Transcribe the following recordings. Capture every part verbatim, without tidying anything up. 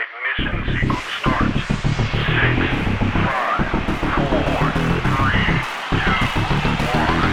Ignition sequence starts. Six, five, four, three, two, one.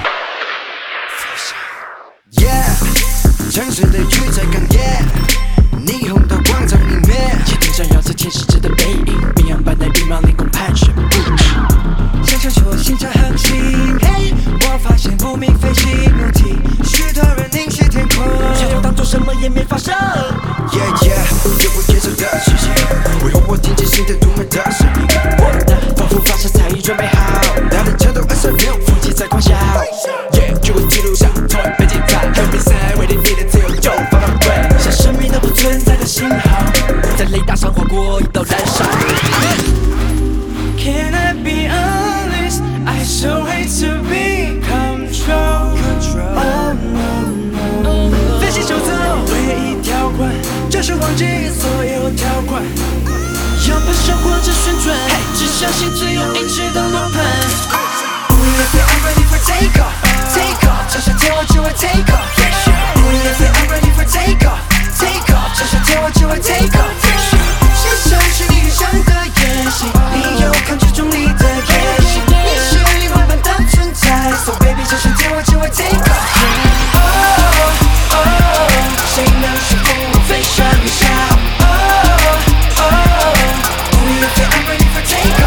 Yeah， 城市的雨在哽咽，霓虹的光在里面， 夜灯照耀着天使者的背影，绵羊般的羽毛凌空盘旋不止。 想象出心潮航行，嘿，我发现不明飞行物体，许多人凝视天空， 想要当作什么也没发生。 Yeah yeah， 有我眼熟的视线，为何我听见新的独门的声音？ 我的防护发射早已准备好， 它的车头二三六， 腹肌在狂笑。Yeah， 就我一路上从未被击败，很比赛为了你的自由就放放归，像生命都不存在的信号，在雷达上划过一道燃烧。Can I be honest? I so hate to be control. Oh no no. 飞行守则唯一条款，就是忘记所有条款。要奔向或者旋转，只相信只有一直的轮盘。 We are say I'm ready for take off, take off， 这下天我就会 take off。We are say I'm ready for take off, take off， 这下天我就会 take off。现实是你预想的演戏，你有抗拒重力的野心，你是另外般的存在 ，So baby， 这下天我就会 take off。Oh oh， 谁能说服我飞上云霄 ？Oh oh，We are say I'm ready for take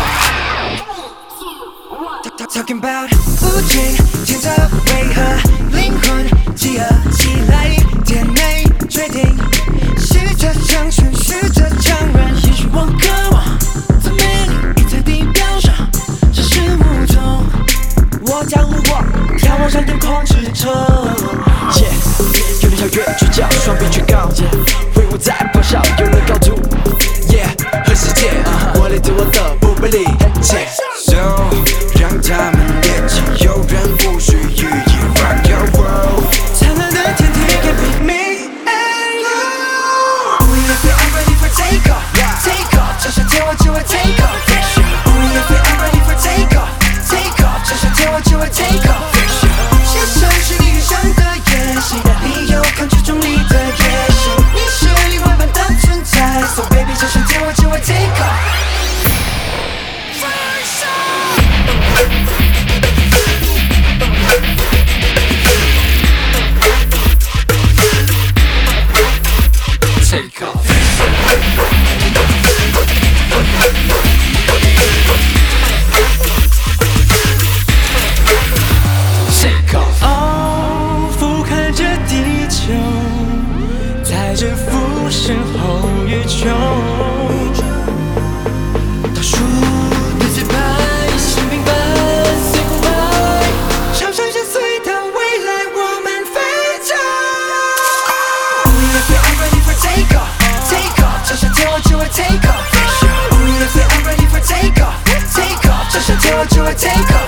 off。Talking about 无尽天择为何灵魂集合起来，天内决定，试着长存，试着强韧。 也许我渴望在美丽在地表上，世事无踪。我将目光眺望上天空之城。Yeah， 有点跳跃聚焦，双臂举高，挥舞在咆哮，有了高度。Yeah， 和世界，我来自我的不被理解。 So， 让他们练起，有人不需予以 rock your world。 灿烂的天地 can be me and you。 We are say I'm ready for take off, take off， 这下天我就会 take off。We are say I'm ready for take off, take off， 这下天我就会 take off。现实是你预想的演戏，你有抗拒重力的野心，你是另外般的存在 ，So baby， 这下天我就会 take off。 Take off. Take off. 哦，俯瞰着地球，在这浮生后宇宙，倒数的节拍，是明白 ，say goodbye， 朝向相随的未来，我们飞着。 We are say I'm ready for take off, take off， 这下天我就会 take off。We are say I'm ready for take off, take off， 这下天我就会 take off。